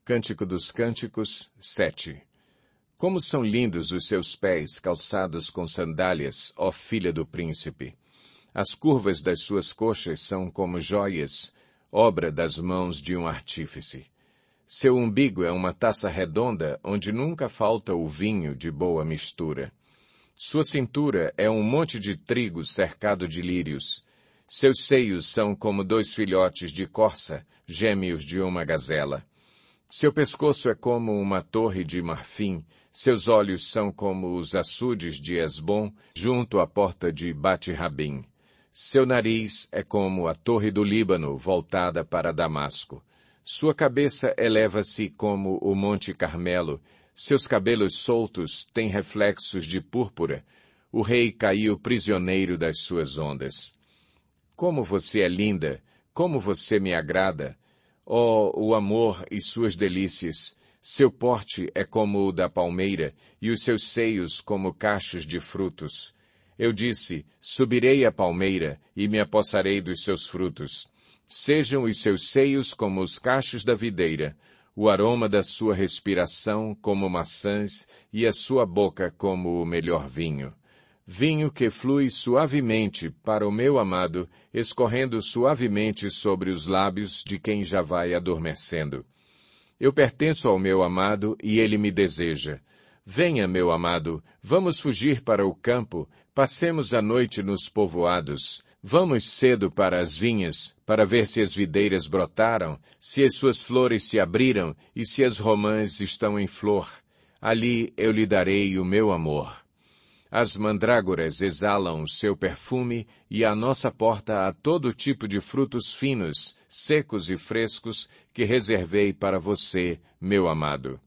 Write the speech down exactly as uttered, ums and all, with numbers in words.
Cântico dos Cânticos, sete. Como são lindos os seus pés calçados com sandálias, ó filha do príncipe! As curvas das suas coxas são como joias, obra das mãos de um artífice. Seu umbigo é uma taça redonda onde nunca falta o vinho de boa mistura. Sua cintura é um monte de trigo cercado de lírios. Seus seios são como dois filhotes de corça, gêmeos de uma gazela. Seu pescoço é como uma torre de marfim, seus olhos são como os açudes de Esbom, junto à porta de Bate-Rabim. Seu nariz é como a torre do Líbano, voltada para Damasco. Sua cabeça eleva-se como o Monte Carmelo, seus cabelos soltos têm reflexos de púrpura. O rei caiu prisioneiro das suas ondas. Como você é linda, como você me agrada! Oh, o amor e suas delícias! Seu porte é como o da palmeira, e os seus seios como cachos de frutos. Eu disse, subirei à palmeira, e me apossarei dos seus frutos. Sejam os seus seios como os cachos da videira, o aroma da sua respiração como maçãs, e a sua boca como o melhor vinho. Vinho que flui suavemente para o meu amado, escorrendo suavemente sobre os lábios de quem já vai adormecendo. Eu pertenço ao meu amado e ele me deseja. Venha, meu amado, vamos fugir para o campo, passemos a noite nos povoados. Vamos cedo para as vinhas, para ver se as videiras brotaram, se as suas flores se abriram e se as romãs estão em flor. Ali eu lhe darei o meu amor. As mandrágoras exalam o seu perfume e à nossa porta há todo tipo de frutos finos, secos e frescos que reservei para você, meu amado.